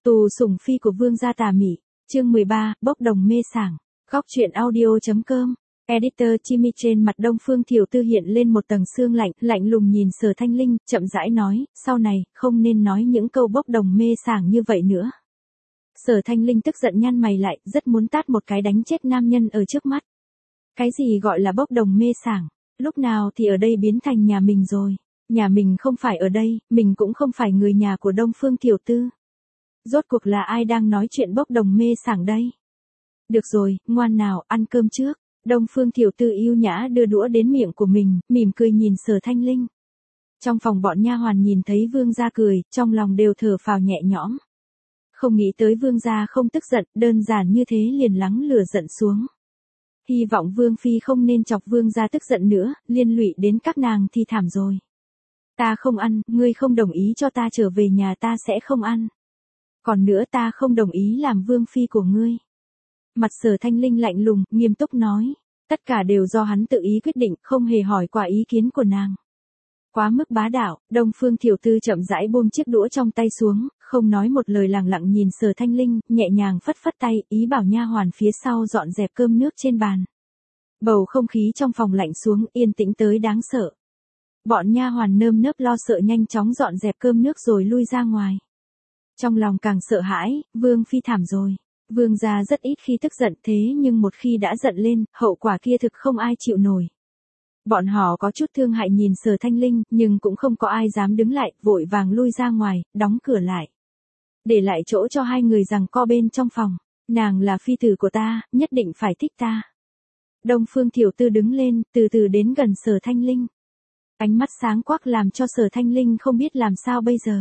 Tù sủng phi của vương gia tà mị, chương 13, bốc đồng mê sảng. Góc truyện audio.com. Editor Chimi. Trên mặt Đông Phương Thiểu Tư hiện lên một tầng sương lạnh, lạnh lùng nhìn Sở Thanh Linh, chậm rãi nói, sau này, không nên nói những câu bốc đồng mê sảng như vậy nữa. Sở Thanh Linh tức giận nhăn mày lại, rất muốn tát một cái đánh chết nam nhân ở trước mắt. Cái gì gọi là bốc đồng mê sảng? Lúc nào thì ở đây biến thành nhà mình rồi? Nhà mình không phải ở đây, mình cũng không phải người nhà của Đông Phương Thiểu Tư. Rốt cuộc là ai đang nói chuyện bốc đồng mê sảng đây? Được rồi, ngoan nào, ăn cơm trước. Đông Phương Thiểu Tư yêu nhã đưa đũa đến miệng của mình, mỉm cười nhìn Sở Thanh Linh. Trong phòng bọn nha hoàn nhìn thấy vương gia cười, trong lòng đều thở phào nhẹ nhõm. Không nghĩ tới vương gia không tức giận, đơn giản như thế liền lắng lửa giận xuống. Hy vọng vương phi không nên chọc vương gia tức giận nữa, liên lụy đến các nàng thì thảm rồi. Ta không ăn, ngươi không đồng ý cho ta trở về nhà ta sẽ không ăn. Còn nữa ta không đồng ý làm vương phi của ngươi. Mặt Sở Thanh Linh lạnh lùng, nghiêm túc nói. Tất cả đều do hắn tự ý quyết định, không hề hỏi qua ý kiến của nàng. Quá mức bá đạo, Đông Phương Thiểu Tư chậm rãi buông chiếc đũa trong tay xuống, không nói một lời lẳng lặng nhìn Sở Thanh Linh, nhẹ nhàng phất phất tay, ý bảo nha hoàn phía sau dọn dẹp cơm nước trên bàn. Bầu không khí trong phòng lạnh xuống, yên tĩnh tới đáng sợ. Bọn nha hoàn nơm nớp lo sợ nhanh chóng dọn dẹp cơm nước rồi lui ra ngoài. Trong lòng càng sợ hãi, vương phi thảm rồi. Vương gia rất ít khi tức giận thế nhưng một khi đã giận lên, hậu quả kia thực không ai chịu nổi. Bọn họ có chút thương hại nhìn Sở Thanh Linh, nhưng cũng không có ai dám đứng lại, vội vàng lui ra ngoài, đóng cửa lại. Để lại chỗ cho hai người giằng co bên trong phòng. Nàng là phi tử của ta, nhất định phải thích ta. Đông Phương Thiểu Tư đứng lên, từ từ đến gần Sở Thanh Linh. Ánh mắt sáng quắc làm cho Sở Thanh Linh không biết làm sao bây giờ.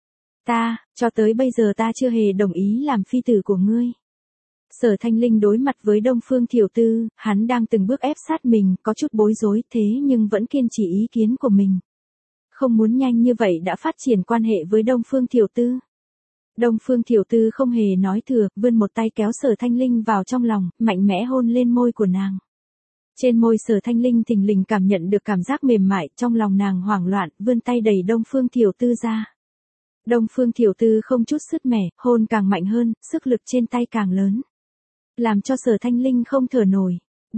Cho tới bây giờ ta chưa hề đồng ý làm phi tử của ngươi. Sở Thanh Linh đối mặt với Đông Phương Thiểu Tư, hắn đang từng bước ép sát mình, có chút bối rối thế nhưng vẫn kiên trì ý kiến của mình. Không muốn nhanh như vậy đã phát triển quan hệ với Đông Phương Thiểu Tư. Đông Phương Thiểu Tư không hề nói thừa, vươn một tay kéo Sở Thanh Linh vào trong lòng, mạnh mẽ hôn lên môi của nàng. Trên môi Sở Thanh Linh thình lình cảm nhận được cảm giác mềm mại, trong lòng nàng hoảng loạn, vươn tay đẩy Đông Phương Thiểu Tư ra. Đông Phương Thiểu Tư không chút sứt mẻ, hôn càng mạnh hơn, sức lực trên tay càng lớn. Làm cho Sở Thanh Linh không thở nổi.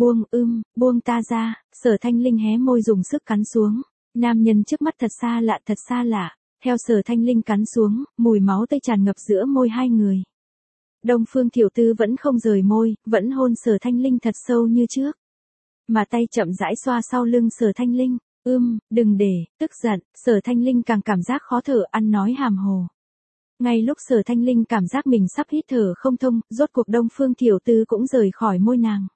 Buông ta ra. Sở Thanh Linh hé môi dùng sức cắn xuống. Nam nhân trước mắt thật xa lạ. Theo Sở Thanh Linh cắn xuống, mùi máu tươi tràn ngập giữa môi hai người. Đông Phương Thiểu Tư vẫn không rời môi, vẫn hôn Sở Thanh Linh thật sâu như trước. Mà tay chậm rãi xoa sau lưng Sở Thanh Linh. Đừng để, tức giận, Sở Thanh Linh càng cảm giác khó thở, ăn nói hàm hồ. Ngay lúc Sở Thanh Linh cảm giác mình sắp hít thở không thông, rốt cuộc Đông Phương Thiểu Tư cũng rời khỏi môi nàng.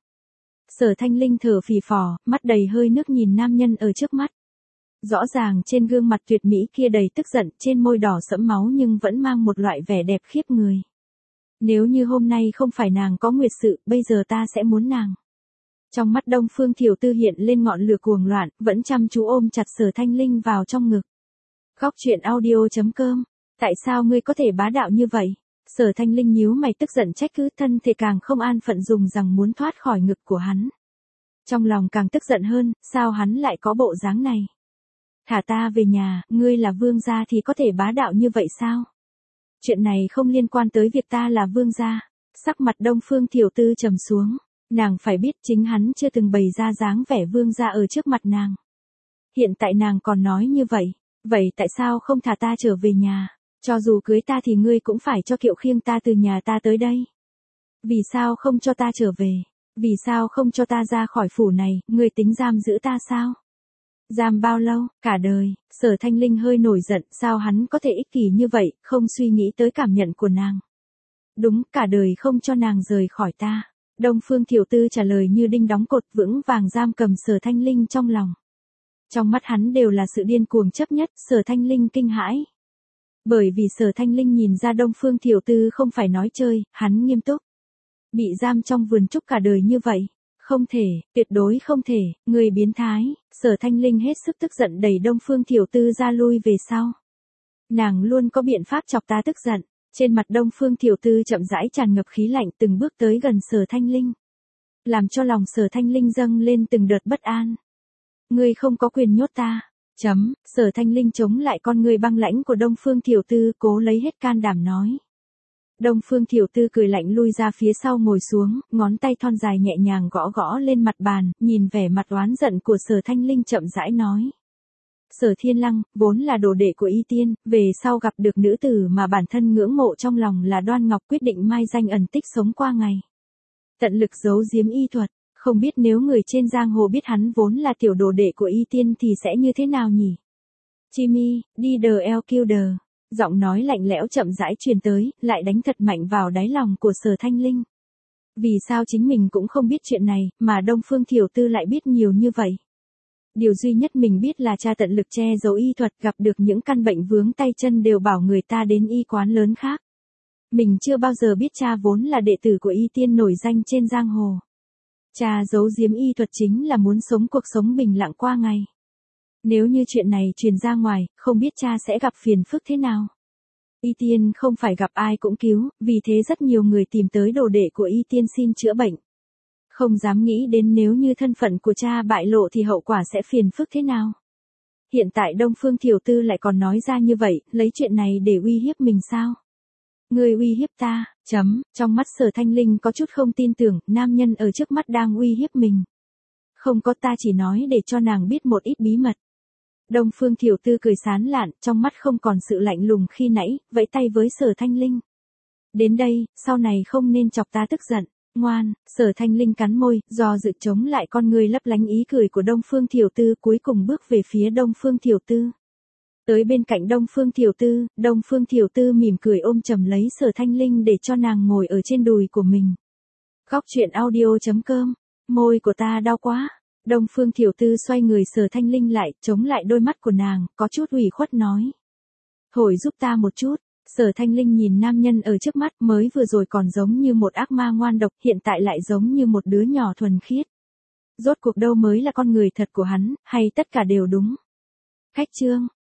Sở Thanh Linh thở phì phò, mắt đầy hơi nước nhìn nam nhân ở trước mắt. Rõ ràng trên gương mặt tuyệt mỹ kia đầy tức giận, trên môi đỏ sẫm máu nhưng vẫn mang một loại vẻ đẹp khiếp người. Nếu như hôm nay không phải nàng có nguyệt sự, bây giờ ta sẽ muốn nàng. Trong mắt Đông Phương Thiểu Tư hiện lên ngọn lửa cuồng loạn, vẫn chăm chú ôm chặt Sở Thanh Linh vào trong ngực. Góc truyện audio.com. Tại sao ngươi có thể bá đạo như vậy? Sở Thanh Linh nhíu mày tức giận trách cứ, thân thể càng không an phận dùng rằng muốn thoát khỏi ngực của hắn. Trong lòng càng tức giận hơn, sao hắn lại có bộ dáng này? Thả ta về nhà, ngươi là vương gia thì có thể bá đạo như vậy sao? Chuyện này không liên quan tới việc ta là vương gia. Sắc mặt Đông Phương Thiểu Tư trầm xuống. Nàng phải biết chính hắn chưa từng bày ra dáng vẻ vương gia ở trước mặt nàng. Hiện tại nàng còn nói như vậy. Vậy tại sao không thả ta trở về nhà? Cho dù cưới ta thì ngươi cũng phải cho kiệu khiêng ta từ nhà ta tới đây. Vì sao không cho ta trở về? Vì sao không cho ta ra khỏi phủ này, ngươi tính giam giữ ta sao? Giam bao lâu? Cả đời. Sở Thanh Linh hơi nổi giận, sao hắn có thể ích kỷ như vậy, không suy nghĩ tới cảm nhận của nàng. Đúng, cả đời không cho nàng rời khỏi ta. Đông Phương Thiểu Tư trả lời như đinh đóng cột, vững vàng giam cầm Sở Thanh Linh trong lòng. Trong mắt hắn đều là sự điên cuồng chấp nhất, Sở Thanh Linh kinh hãi. Bởi vì Sở Thanh Linh nhìn ra Đông Phương Thiểu Tư không phải nói chơi, hắn nghiêm túc. Bị giam trong vườn trúc cả đời như vậy, không thể, tuyệt đối không thể, người biến thái. Sở Thanh Linh hết sức tức giận đẩy Đông Phương Thiểu Tư ra lui về sau. Nàng luôn có biện pháp chọc ta tức giận. Trên mặt Đông Phương Thiểu Tư chậm rãi tràn ngập khí lạnh, từng bước tới gần Sở Thanh Linh. Làm cho lòng Sở Thanh Linh dâng lên từng đợt bất an. Ngươi không có quyền nhốt ta. Sở Thanh Linh chống lại con người băng lãnh của Đông Phương Thiểu Tư, cố lấy hết can đảm nói. Đông Phương Thiểu Tư cười lạnh lui ra phía sau ngồi xuống, ngón tay thon dài nhẹ nhàng gõ gõ lên mặt bàn, nhìn vẻ mặt oán giận của Sở Thanh Linh chậm rãi nói. Sở Thiên Lăng, vốn là đồ đệ của Y Tiên, về sau gặp được nữ tử mà bản thân ngưỡng mộ trong lòng là Đoan Ngọc, quyết định mai danh ẩn tích sống qua ngày. Tận lực giấu giếm y thuật, không biết nếu người trên giang hồ biết hắn vốn là tiểu đồ đệ của Y Tiên thì sẽ như thế nào nhỉ? Jimmy, đi đờ eo kêu đờ. Giọng nói lạnh lẽo chậm rãi truyền tới, lại đánh thật mạnh vào đáy lòng của Sở Thanh Linh. Vì sao chính mình cũng không biết chuyện này, mà Đông Phương Thiểu Tư lại biết nhiều như vậy? Điều duy nhất mình biết là cha tận lực che giấu y thuật, gặp được những căn bệnh vướng tay chân đều bảo người ta đến y quán lớn khác. Mình chưa bao giờ biết cha vốn là đệ tử của Y Tiên nổi danh trên giang hồ. Cha giấu giếm y thuật chính là muốn sống cuộc sống bình lặng qua ngày. Nếu như chuyện này truyền ra ngoài, không biết cha sẽ gặp phiền phức thế nào. Y Tiên không phải gặp ai cũng cứu, vì thế rất nhiều người tìm tới đồ đệ của Y Tiên xin chữa bệnh. Không dám nghĩ đến nếu như thân phận của cha bại lộ thì hậu quả sẽ phiền phức thế nào. Hiện tại Đông Phương Thiểu Tư lại còn nói ra như vậy, lấy chuyện này để uy hiếp mình sao? Ngươi uy hiếp ta, trong mắt Sở Thanh Linh có chút không tin tưởng, nam nhân ở trước mắt đang uy hiếp mình. Không có, ta chỉ nói để cho nàng biết một ít bí mật. Đông Phương Thiểu Tư cười sán lạn, trong mắt không còn sự lạnh lùng khi nãy, vẫy tay với Sở Thanh Linh. Đến đây, sau này không nên chọc ta tức giận, ngoan. Sở Thanh Linh cắn môi, do dự chống lại con người lấp lánh ý cười của Đông Phương Thiểu Tư, cuối cùng bước về phía Đông Phương Thiểu Tư. Tới bên cạnh Đông Phương Thiểu Tư mỉm cười ôm chầm lấy Sở Thanh Linh để cho nàng ngồi ở trên đùi của mình. Góc truyện audio.com, môi của ta đau quá. Đông Phương Thiểu Tư xoay người Sở Thanh Linh lại, chống lại đôi mắt của nàng, có chút ủy khuất nói. Thổi giúp ta một chút. Sở Thanh Linh nhìn nam nhân ở trước mắt, mới vừa rồi còn giống như một ác ma ngoan độc, hiện tại lại giống như một đứa nhỏ thuần khiết. Rốt cuộc đâu mới là con người thật của hắn, hay tất cả đều đúng? Khách trương,